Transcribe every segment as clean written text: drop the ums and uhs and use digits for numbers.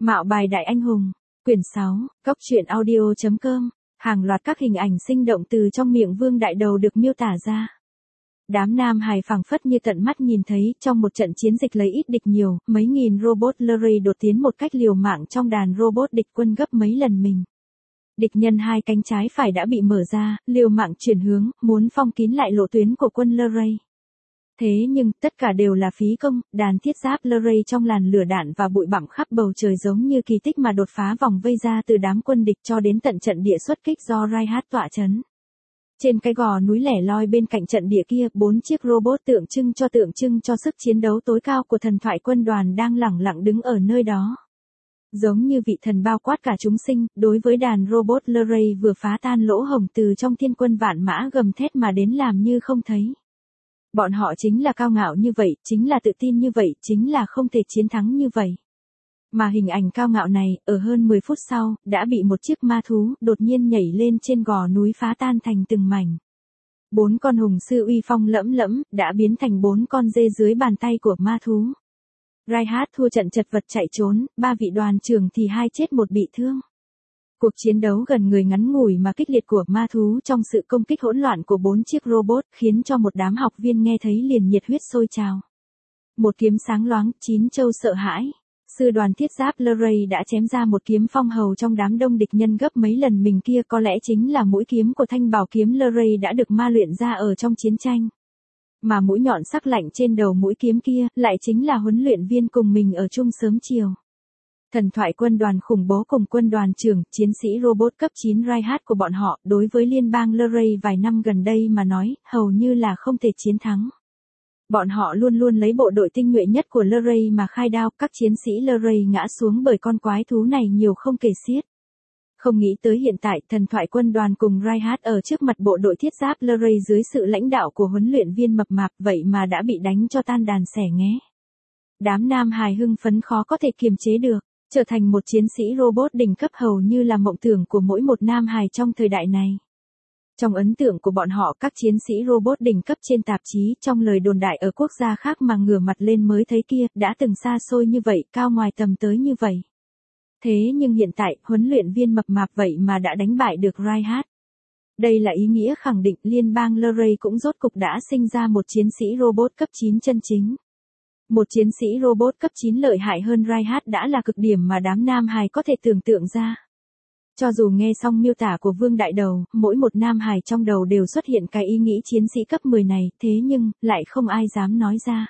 Mạo bài đại anh hùng, quyển 6, Cốc truyện audio.com, hàng loạt các hình ảnh sinh động từ trong miệng Vương Đại Đầu được miêu tả ra. Đám nam hài phảng phất như tận mắt nhìn thấy, trong một trận chiến dịch lấy ít địch nhiều, mấy nghìn robot Luray đột tiến một cách liều mạng trong đàn robot địch quân gấp mấy lần mình. Địch nhân hai cánh trái phải đã bị mở ra, liều mạng chuyển hướng, muốn phong kín lại lộ tuyến của quân Luray. Thế nhưng, tất cả đều là phí công, đàn thiết giáp Luray trong làn lửa đạn và bụi bặm khắp bầu trời giống như kỳ tích mà đột phá vòng vây ra từ đám quân địch cho đến tận trận địa xuất kích do Reinhardt tọa chấn. Trên cái gò núi lẻ loi bên cạnh trận địa kia, 4 chiếc robot tượng trưng cho sức chiến đấu tối cao của thần thoại quân đoàn đang lẳng lặng đứng ở nơi đó. Giống như vị thần bao quát cả chúng sinh, đối với đàn robot Luray vừa phá tan lỗ hổng từ trong thiên quân vạn mã gầm thét mà đến làm như không thấy. Bọn họ chính là cao ngạo như vậy, chính là tự tin như vậy, chính là không thể chiến thắng như vậy. Mà hình ảnh cao ngạo này, ở hơn 10 phút sau, đã bị một chiếc ma thú đột nhiên nhảy lên trên gò núi phá tan thành từng mảnh. 4 con hùng sư uy phong lẫm lẫm, đã biến thành 4 con dê dưới bàn tay của ma thú. Reinhardt thua trận chật vật chạy trốn, 3 vị đoàn trưởng thì 2 chết 1 bị thương. Cuộc chiến đấu gần người ngắn ngủi mà kích liệt của ma thú trong sự công kích hỗn loạn của 4 chiếc robot khiến cho một đám học viên nghe thấy liền nhiệt huyết sôi trào. Một kiếm sáng loáng, 9 châu sợ hãi. Sư đoàn thiết giáp Luray đã chém ra một kiếm phong hầu trong đám đông địch nhân gấp mấy lần mình kia, có lẽ chính là mũi kiếm của thanh bảo kiếm Luray đã được ma luyện ra ở trong chiến tranh. Mà mũi nhọn sắc lạnh trên đầu mũi kiếm kia lại chính là huấn luyện viên cùng mình ở chung sớm chiều. Thần thoại quân đoàn khủng bố cùng quân đoàn trưởng, chiến sĩ robot cấp 9 Reinhardt của bọn họ, đối với liên bang Luray vài năm gần đây mà nói, hầu như là không thể chiến thắng. Bọn họ luôn luôn lấy bộ đội tinh nhuệ nhất của Luray mà khai đao, các chiến sĩ Luray ngã xuống bởi con quái thú này nhiều không kể xiết. Không nghĩ tới hiện tại, thần thoại quân đoàn cùng Reinhardt ở trước mặt bộ đội thiết giáp Luray dưới sự lãnh đạo của huấn luyện viên mập mạp, vậy mà đã bị đánh cho tan đàn xẻ nghé. Đám nam hài hưng phấn khó có thể kiềm chế được. Trở thành một chiến sĩ robot đỉnh cấp hầu như là mộng tưởng của mỗi một nam hài trong thời đại này. Trong ấn tượng của bọn họ, các chiến sĩ robot đỉnh cấp trên tạp chí, trong lời đồn đại ở quốc gia khác mà ngửa mặt lên mới thấy kia, đã từng xa xôi như vậy, cao ngoài tầm tới như vậy. Thế nhưng hiện tại, huấn luyện viên mập mạp vậy mà đã đánh bại được Reinhardt. Đây là ý nghĩa khẳng định liên bang Luray cũng rốt cục đã sinh ra một chiến sĩ robot cấp 9 chân chính. Một chiến sĩ robot cấp 9 lợi hại hơn Reinhardt đã là cực điểm mà đám nam hài có thể tưởng tượng ra. Cho dù nghe xong miêu tả của Vương Đại Đầu, mỗi một nam hài trong đầu đều xuất hiện cái ý nghĩ chiến sĩ cấp 10 này, thế nhưng, lại không ai dám nói ra.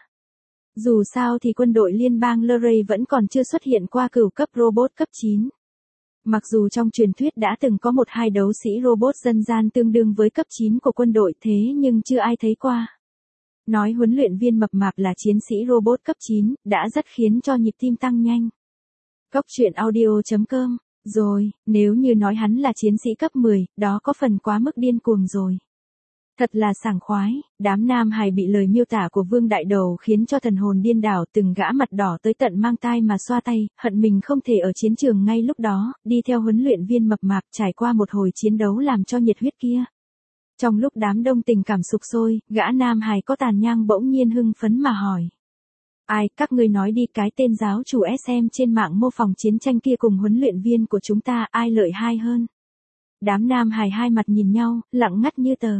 Dù sao thì quân đội liên bang Luray vẫn còn chưa xuất hiện qua cửu cấp robot cấp 9. Mặc dù trong truyền thuyết đã từng có 1-2 đấu sĩ robot dân gian tương đương với cấp 9 của quân đội, thế nhưng chưa ai thấy qua. Nói huấn luyện viên mập mạp là chiến sĩ robot cấp 9, đã rất khiến cho nhịp tim tăng nhanh. Cốc truyện audio.com, rồi, nếu như nói hắn là chiến sĩ cấp 10, đó có phần quá mức điên cuồng rồi. Thật là sảng khoái, đám nam hài bị lời miêu tả của Vương Đại Đầu khiến cho thần hồn điên đảo, từng gã mặt đỏ tới tận mang tai mà xoa tay, hận mình không thể ở chiến trường ngay lúc đó, đi theo huấn luyện viên mập mạp trải qua một hồi chiến đấu làm cho nhiệt huyết kia. Trong lúc đám đông tình cảm sục sôi, gã nam hài có tàn nhang bỗng nhiên hưng phấn mà hỏi. Ai, các ngươi nói đi, cái tên giáo chủ SM trên mạng mô phỏng chiến tranh kia cùng huấn luyện viên của chúng ta, ai lợi hại hơn? Đám nam hài hai mặt nhìn nhau, lặng ngắt như tờ.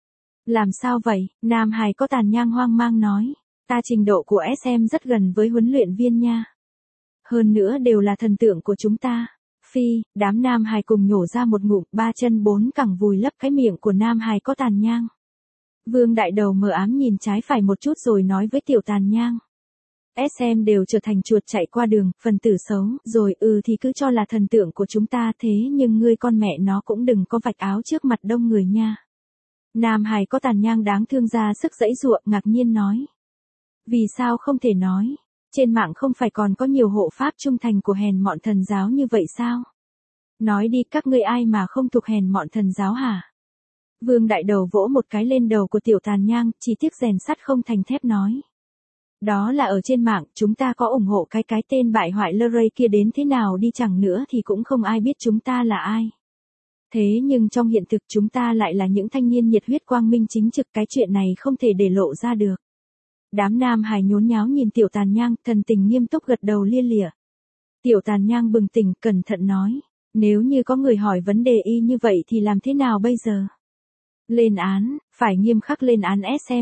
Làm sao vậy? Nam hài có tàn nhang hoang mang nói. Ta trình độ của SM rất gần với huấn luyện viên nha. Hơn nữa đều là thần tượng của chúng ta. Phi, đám nam hài cùng nhổ ra một ngụm, 3 chân 4 cẳng vùi lấp cái miệng của nam hài có tàn nhang. Vương Đại Đầu mờ ám nhìn trái phải một chút rồi nói với tiểu tàn nhang. SM đều trở thành chuột chạy qua đường, phần tử xấu, rồi thì cứ cho là thần tượng của chúng ta, thế nhưng ngươi con mẹ nó cũng đừng có vạch áo trước mặt đông người nha. Nam hài có tàn nhang đáng thương ra sức giãy giụa, ngạc nhiên nói. Vì sao không thể nói? Trên mạng không phải còn có nhiều hộ pháp trung thành của hèn mọn thần giáo như vậy sao? Nói đi, các ngươi ai mà không thuộc hèn mọn thần giáo hả? Vương Đại Đầu vỗ một cái lên đầu của tiểu tàn nhang, chỉ tiếc rèn sắt không thành thép nói. Đó là ở trên mạng, chúng ta có ủng hộ cái tên bại hoại Luray kia đến thế nào đi chẳng nữa thì cũng không ai biết chúng ta là ai. Thế nhưng trong hiện thực chúng ta lại là những thanh niên nhiệt huyết quang minh chính trực, cái chuyện này không thể để lộ ra được. Đám nam hài nhốn nháo nhìn tiểu tàn nhang, thần tình nghiêm túc gật đầu lia lịa. Tiểu Tàn Nhang bừng tỉnh, cẩn thận nói. Nếu như có người hỏi vấn đề y như vậy thì làm thế nào bây giờ? Lên án, phải nghiêm khắc lên án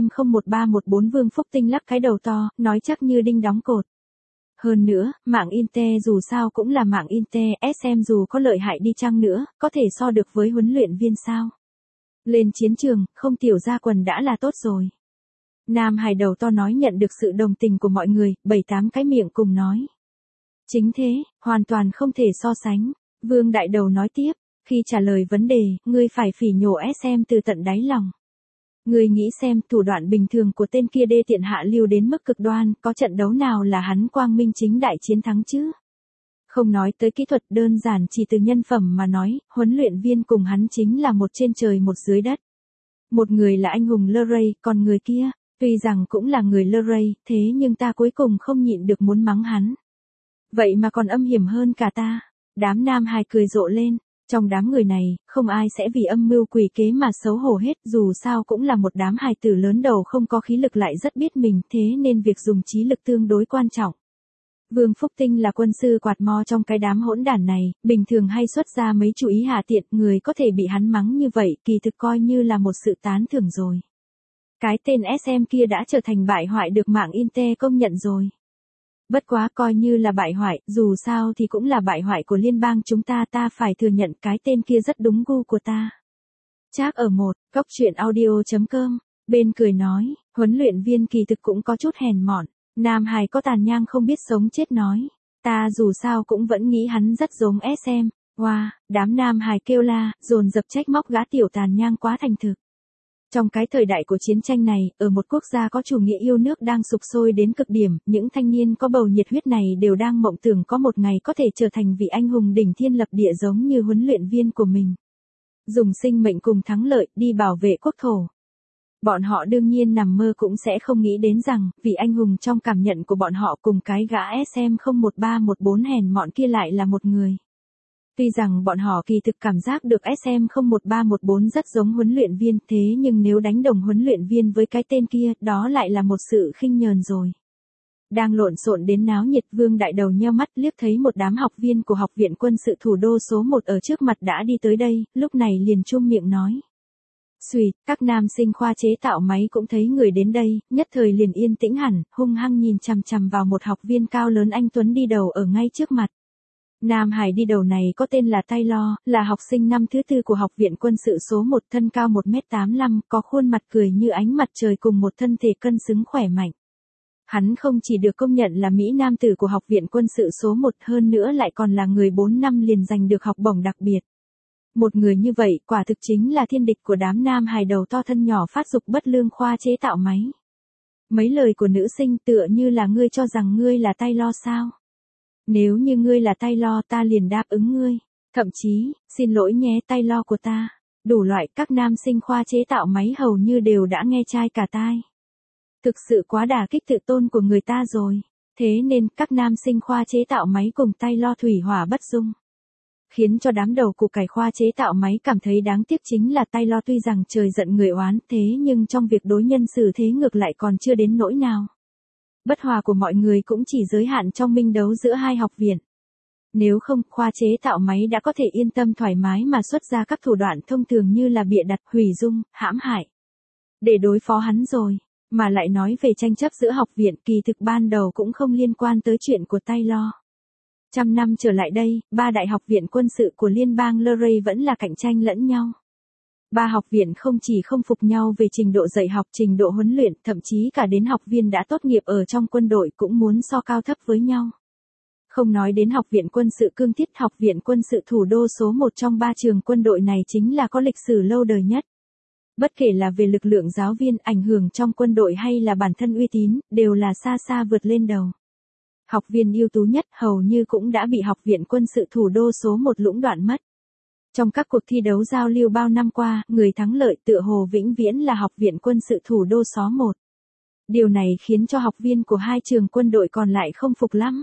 SM01314. Vương Phúc Tinh lắc cái đầu to, nói chắc như đinh đóng cột. Hơn nữa, mạng Inte dù sao cũng là mạng Inte, SM dù có lợi hại đi chăng nữa, có thể so được với huấn luyện viên sao? Lên chiến trường, không tiểu ra quần đã là tốt rồi. Nam Hải đầu to nói nhận được sự đồng tình của mọi người, 7-8 cái miệng cùng nói. Chính thế, hoàn toàn không thể so sánh. Vương Đại Đầu nói tiếp, khi trả lời vấn đề, ngươi phải phỉ nhổ SM từ tận đáy lòng. Ngươi nghĩ xem, thủ đoạn bình thường của tên kia đê tiện hạ lưu đến mức cực đoan, có trận đấu nào là hắn quang minh chính đại chiến thắng chứ? Không nói tới kỹ thuật, đơn giản chỉ từ nhân phẩm mà nói, huấn luyện viên cùng hắn chính là một trên trời một dưới đất. Một người là anh hùng Luray, còn người kia, tuy rằng cũng là người Luray, thế nhưng ta cuối cùng không nhịn được muốn mắng hắn. Vậy mà còn âm hiểm hơn cả ta. Đám nam hài cười rộ lên. Trong đám người này, không ai sẽ vì âm mưu quỷ kế mà xấu hổ hết, dù sao cũng là một đám hài tử lớn đầu không có khí lực lại rất biết mình, thế nên việc dùng trí lực tương đối quan trọng. Vương Phúc Tinh là quân sư quạt mo trong cái đám hỗn đản này, bình thường hay xuất ra mấy chú ý hạ tiện, người có thể bị hắn mắng như vậy, kỳ thực coi như là một sự tán thưởng rồi. Cái tên SM kia đã trở thành bại hoại được mạng Inte công nhận rồi. Bất quá coi như là bại hoại, dù sao thì cũng là bại hoại của liên bang chúng ta, ta phải thừa nhận cái tên kia rất đúng gu của ta. Trác ở một, góc truyện audio.com, bên cười nói, huấn luyện viên kỳ thực cũng có chút hèn mọn. Nam Hải có Tàn Nhang không biết sống chết nói, ta dù sao cũng vẫn nghĩ hắn rất giống SM. Wow, đám Nam Hải kêu la, dồn dập trách móc gã Tiểu Tàn Nhang quá thành thực. Trong cái thời đại của chiến tranh này, ở một quốc gia có chủ nghĩa yêu nước đang sục sôi đến cực điểm, những thanh niên có bầu nhiệt huyết này đều đang mộng tưởng có một ngày có thể trở thành vị anh hùng đỉnh thiên lập địa giống như huấn luyện viên của mình. Dùng sinh mệnh cùng thắng lợi đi bảo vệ quốc thổ. Bọn họ đương nhiên nằm mơ cũng sẽ không nghĩ đến rằng, vị anh hùng trong cảm nhận của bọn họ cùng cái gã SM01314 hèn mọn kia lại là một người. Tuy rằng bọn họ kỳ thực cảm giác được SM01314 rất giống huấn luyện viên, thế nhưng nếu đánh đồng huấn luyện viên với cái tên kia, đó lại là một sự khinh nhờn rồi. Đang lộn xộn đến náo nhiệt, Vương Đại Đầu nheo mắt liếc thấy một đám học viên của Học viện Quân sự Thủ đô số 1 ở trước mặt đã đi tới đây, lúc này liền chum miệng nói. Xùi, các nam sinh khoa chế tạo máy cũng thấy người đến đây, nhất thời liền yên tĩnh hẳn, hung hăng nhìn chằm chằm vào một học viên cao lớn anh tuấn đi đầu ở ngay trước mặt. Nam Hải đi đầu này có tên là Taylor, là học sinh năm thứ 4 của Học viện Quân sự số 1, thân cao 1m85, có khuôn mặt cười như ánh mặt trời cùng một thân thể cân xứng khỏe mạnh. Hắn không chỉ được công nhận là Mỹ Nam tử của Học viện Quân sự số 1, hơn nữa lại còn là người 4 năm liền giành được học bổng đặc biệt. Một người như vậy quả thực chính là thiên địch của đám nam hài đầu to thân nhỏ phát dục bất lương khoa chế tạo máy. Mấy lời của nữ sinh tựa như là ngươi cho rằng ngươi là Taylor sao? Nếu như ngươi là Taylor ta liền đáp ứng ngươi. Thậm chí, xin lỗi nhé Taylor của ta. Đủ loại các nam sinh khoa chế tạo máy hầu như đều đã nghe chai cả tai. Thực sự quá đả kích tự tôn của người ta rồi. Thế nên các nam sinh khoa chế tạo máy cùng Taylor thủy hỏa bất dung. Khiến cho đám đầu củ cải khoa chế tạo máy cảm thấy đáng tiếc chính là Taylor tuy rằng trời giận người oán thế nhưng trong việc đối nhân xử thế ngược lại còn chưa đến nỗi nào. Bất hòa của mọi người cũng chỉ giới hạn trong minh đấu giữa hai học viện. Nếu không, khoa chế tạo máy đã có thể yên tâm thoải mái mà xuất ra các thủ đoạn thông thường như là bịa đặt, hủy dung, hãm hại. Để đối phó hắn rồi, mà lại nói về tranh chấp giữa học viện kỳ thực ban đầu cũng không liên quan tới chuyện của Taylor. Trăm năm trở lại đây, 3 đại học viện quân sự của liên bang Luray vẫn là cạnh tranh lẫn nhau. 3 học viện không chỉ không phục nhau về trình độ dạy học, trình độ huấn luyện, thậm chí cả đến học viên đã tốt nghiệp ở trong quân đội cũng muốn so cao thấp với nhau. Không nói đến Học viện Quân sự Cương Thiết, Học viện Quân sự Thủ đô số 1 trong 3 trường quân đội này chính là có lịch sử lâu đời nhất. Bất kể là về lực lượng giáo viên, ảnh hưởng trong quân đội hay là bản thân uy tín, đều là xa xa vượt lên đầu. Học viên ưu tú nhất hầu như cũng đã bị Học viện Quân sự Thủ đô số 1 lũng đoạn mất. Trong các cuộc thi đấu giao lưu bao năm qua, người thắng lợi tựa hồ vĩnh viễn là Học viện Quân sự Thủ đô số 1. Điều này khiến cho học viên của hai trường quân đội còn lại không phục lắm.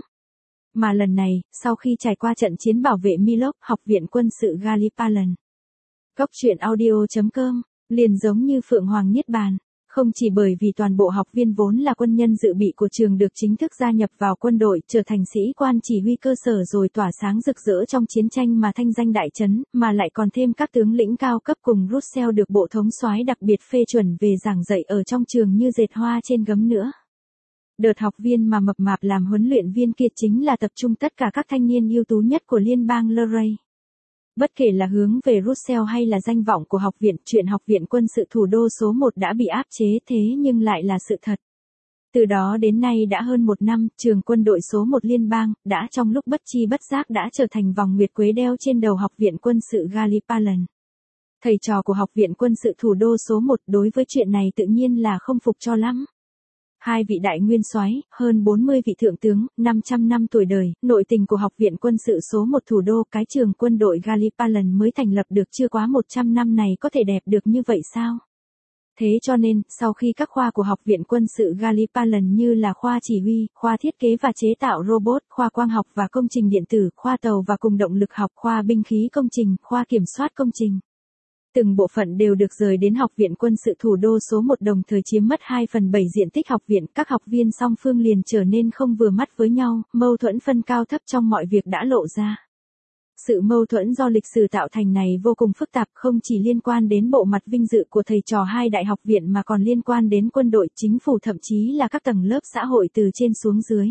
Mà lần này, sau khi trải qua trận chiến bảo vệ Milok, Học viện Quân sự Gallipoli. Góc truyện audio.com, liền giống như Phượng Hoàng Niết Bàn. Không chỉ bởi vì toàn bộ học viên vốn là quân nhân dự bị của trường được chính thức gia nhập vào quân đội, trở thành sĩ quan chỉ huy cơ sở rồi tỏa sáng rực rỡ trong chiến tranh mà thanh danh đại chấn, mà lại còn thêm các tướng lĩnh cao cấp cùng Russell được bộ thống soái đặc biệt phê chuẩn về giảng dạy ở trong trường như dệt hoa trên gấm nữa. Đợt học viên mà mập mạp làm huấn luyện viên kia chính là tập trung tất cả các thanh niên ưu tú nhất của liên bang Luray. Bất kể là hướng về Russell hay là danh vọng của học viện, chuyện học viện quân sự thủ đô số 1 đã bị áp chế thế nhưng lại là sự thật. Từ đó đến nay đã hơn một năm, trường quân đội số 1 liên bang, đã trong lúc bất chi bất giác đã trở thành vòng nguyệt quế đeo trên đầu học viện quân sự Gallipoli. Thầy trò của học viện quân sự thủ đô số 1 đối với chuyện này tự nhiên là không phục cho lắm. Hai vị đại nguyên soái, hơn 40 vị thượng tướng, 500 năm tuổi đời, nội tình của học viện quân sự số 1 thủ đô, cái trường quân đội Gallipoli mới thành lập được chưa quá 100 năm này có thể đẹp được như vậy sao? Thế cho nên, sau khi các khoa của học viện quân sự Gallipoli như là khoa chỉ huy, khoa thiết kế và chế tạo robot, khoa quang học và công trình điện tử, khoa tàu và cùng động lực học, khoa binh khí công trình, khoa kiểm soát công trình, từng bộ phận đều được rời đến học viện quân sự thủ đô số 1, đồng thời chiếm mất 2/7 diện tích học viện, các học viên song phương liền trở nên không vừa mắt với nhau, mâu thuẫn phân cao thấp trong mọi việc đã lộ ra. Sự mâu thuẫn do lịch sử tạo thành này vô cùng phức tạp, không chỉ liên quan đến bộ mặt vinh dự của thầy trò hai đại học viện mà còn liên quan đến quân đội, chính phủ, thậm chí là các tầng lớp xã hội từ trên xuống dưới.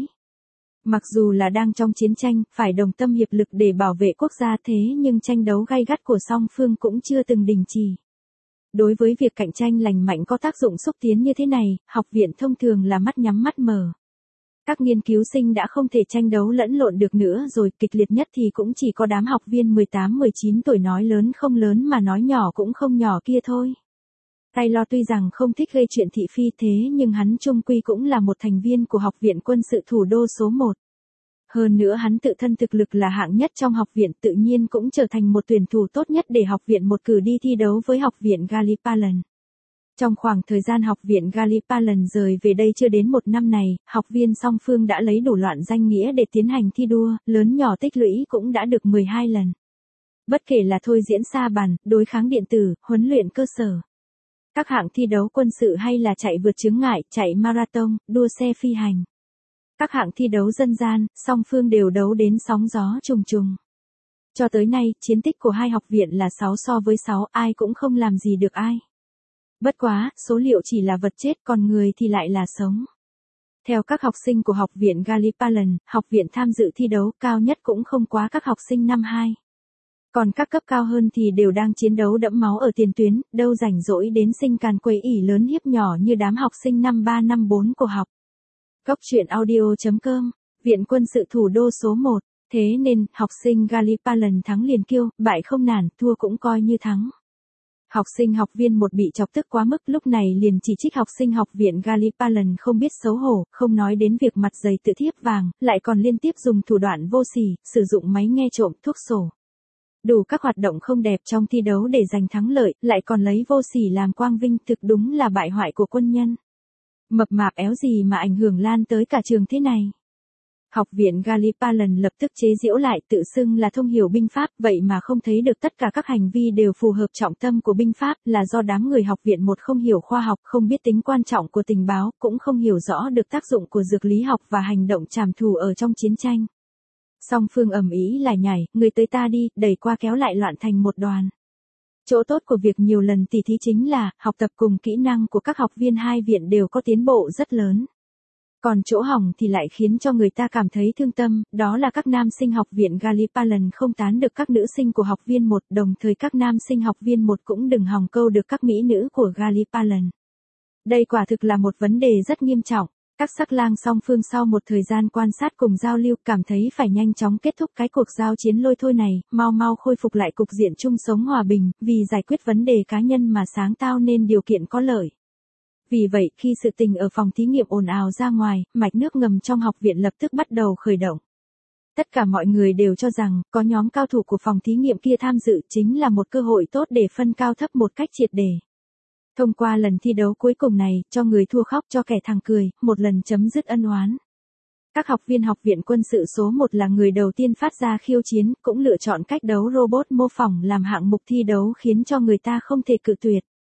Mặc dù là đang trong chiến tranh, phải đồng tâm hiệp lực để bảo vệ quốc gia thế nhưng tranh đấu gay gắt của song phương cũng chưa từng đình chỉ. Đối với việc cạnh tranh lành mạnh có tác dụng xúc tiến như thế này, học viện thông thường là mắt nhắm mắt mở. Các nghiên cứu sinh đã không thể tranh đấu lẫn lộn được nữa rồi, kịch liệt nhất thì cũng chỉ có đám học viên 18-19 tuổi nói lớn không lớn mà nói nhỏ cũng không nhỏ kia thôi. Taylor tuy rằng không thích gây chuyện thị phi thế nhưng hắn chung quy cũng là một thành viên của học viện quân sự thủ đô số 1. Hơn nữa hắn tự thân thực lực là hạng nhất trong học viện, tự nhiên cũng trở thành một tuyển thủ tốt nhất để học viện một cử đi thi đấu với học viện Gallipoli. Trong khoảng thời gian học viện Gallipoli rời về đây chưa đến một năm này, học viên song phương đã lấy đủ loạn danh nghĩa để tiến hành thi đua, lớn nhỏ tích lũy cũng đã được 12 lần. Bất kể là thôi diễn sa bàn, đối kháng điện tử, huấn luyện cơ sở, các hạng thi đấu quân sự hay là chạy vượt chướng ngại, chạy marathon, đua xe phi hành, các hạng thi đấu dân gian, song phương đều đấu đến sóng gió trùng trùng. Cho tới nay, chiến tích của hai học viện là 6 so với 6, ai cũng không làm gì được ai. Bất quá, số liệu chỉ là vật chết, còn người thì lại là sống. Theo các học sinh của học viện Gallipoli, học viện tham dự thi đấu cao nhất cũng không quá các học sinh năm 2. Còn các cấp cao hơn thì đều đang chiến đấu đẫm máu ở tiền tuyến, đâu rảnh rỗi đến sinh càn quấy ỉ lớn hiếp nhỏ như đám học sinh năm 3 năm 4 của học. Góc truyện audio.com, Viện quân sự thủ đô số 1. Thế nên, học sinh Gallipoli thắng liền kêu, bại không nản, thua cũng coi như thắng. Học sinh học viên một bị chọc tức quá mức, lúc này liền chỉ trích học sinh học viện Gallipoli không biết xấu hổ, không nói đến việc mặt dày tự thiếp vàng, lại còn liên tiếp dùng thủ đoạn vô sỉ, sử dụng máy nghe trộm, thuốc sổ. Đủ các hoạt động không đẹp trong thi đấu để giành thắng lợi, lại còn lấy vô sỉ làm quang vinh, thực đúng là bại hoại của quân nhân. Mập mạp éo gì mà ảnh hưởng lan tới cả trường thế này. Học viện Gallipoli lập tức chế giễu lại, tự xưng là thông hiểu binh pháp, vậy mà không thấy được tất cả các hành vi đều phù hợp trọng tâm của binh pháp, là do đám người học viện một không hiểu khoa học, không biết tính quan trọng của tình báo, cũng không hiểu rõ được tác dụng của dược lý học và hành động trảm thù ở trong chiến tranh. Song phương ầm ĩ lại nhảy, người tới ta đi, đẩy qua kéo lại loạn thành một đoàn. Chỗ tốt của việc nhiều lần tỉ thí chính là, học tập cùng kỹ năng của các học viên hai viện đều có tiến bộ rất lớn. Còn chỗ hỏng thì lại khiến cho người ta cảm thấy thương tâm, đó là các nam sinh học viện Gallipoli không tán được các nữ sinh của học viên 1, đồng thời các nam sinh học viên 1 cũng đừng hòng câu được các mỹ nữ của Gallipoli. Đây quả thực là một vấn đề rất nghiêm trọng. Các sắc lang song phương sau một thời gian quan sát cùng giao lưu cảm thấy phải nhanh chóng kết thúc cái cuộc giao chiến lôi thôi này, mau mau khôi phục lại cục diện chung sống hòa bình, vì giải quyết vấn đề cá nhân mà sáng tạo nên điều kiện có lợi. Vì vậy, khi sự tình ở phòng thí nghiệm ồn ào ra ngoài, mạch nước ngầm trong học viện lập tức bắt đầu khởi động. Tất cả mọi người đều cho rằng, có nhóm cao thủ của phòng thí nghiệm kia tham dự chính là một cơ hội tốt để phân cao thấp một cách triệt để. Thông qua lần thi đấu cuối cùng này, cho người thua khóc cho kẻ thắng cười, một lần chấm dứt ân oán. Các học viên học viện quân sự số 1 là người đầu tiên phát ra khiêu chiến, cũng lựa chọn cách đấu robot mô phỏng làm hạng mục thi đấu khiến cho người ta không thể cự tuyệt.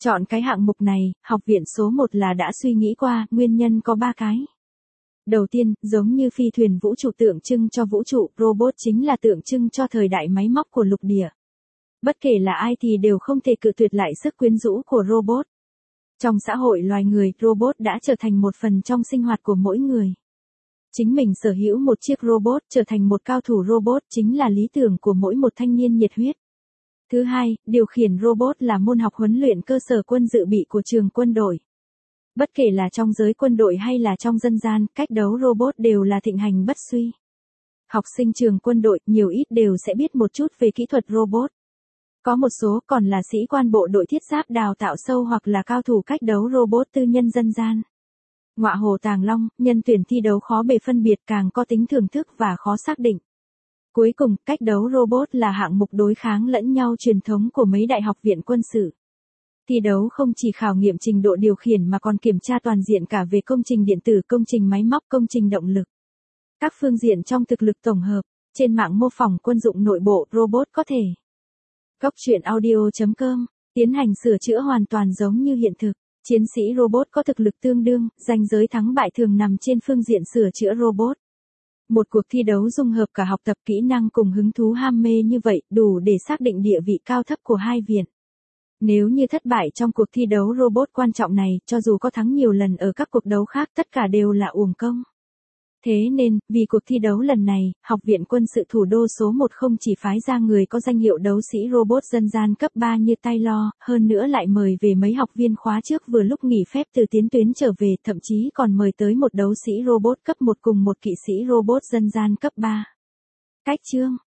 Chọn cái hạng mục này, học viện số 1 là đã suy nghĩ qua, nguyên nhân có 3 cái. Đầu tiên, giống như phi thuyền vũ trụ tượng trưng cho vũ trụ, robot chính là tượng trưng cho thời đại máy móc của lục địa. Bất kể là ai thì đều không thể cự tuyệt lại sức quyến rũ của robot. Trong xã hội loài người, robot đã trở thành một phần trong sinh hoạt của mỗi người. Chính mình sở hữu một chiếc robot, trở thành một cao thủ robot chính là lý tưởng của mỗi một thanh niên nhiệt huyết. Thứ hai, điều khiển robot là môn học huấn luyện cơ sở quân dự bị của trường quân đội. Bất kể là trong giới quân đội hay là trong dân gian, cách đấu robot đều là thịnh hành bất suy. Học sinh trường quân đội nhiều ít đều sẽ biết một chút về kỹ thuật robot. Có một số còn là sĩ quan bộ đội thiết giáp đào tạo sâu hoặc là cao thủ cách đấu robot tư nhân dân gian. Ngọa hồ tàng long, nhân tuyển thi đấu khó bề phân biệt càng có tính thưởng thức và khó xác định. Cuối cùng, cách đấu robot là hạng mục đối kháng lẫn nhau truyền thống của mấy đại học viện quân sự. Thi đấu không chỉ khảo nghiệm trình độ điều khiển mà còn kiểm tra toàn diện cả về công trình điện tử, công trình máy móc, công trình động lực. Các phương diện trong thực lực tổng hợp, trên mạng mô phỏng quân dụng nội bộ, robot có thể. Góc truyện audio.com, tiến hành sửa chữa hoàn toàn giống như hiện thực. Chiến sĩ robot có thực lực tương đương, ranh giới thắng bại thường nằm trên phương diện sửa chữa robot. Một cuộc thi đấu dung hợp cả học tập kỹ năng cùng hứng thú ham mê như vậy, đủ để xác định địa vị cao thấp của hai viện. Nếu như thất bại trong cuộc thi đấu robot quan trọng này, cho dù có thắng nhiều lần ở các cuộc đấu khác tất cả đều là uổng công. Thế nên, vì cuộc thi đấu lần này, Học viện Quân sự Thủ đô số 1 không chỉ phái ra người có danh hiệu đấu sĩ robot dân gian cấp 3 như Taylor, hơn nữa lại mời về mấy học viên khóa trước vừa lúc nghỉ phép từ tiến tuyến trở về, thậm chí còn mời tới một đấu sĩ robot cấp 1 cùng một kỵ sĩ robot dân gian cấp 3. Cách chương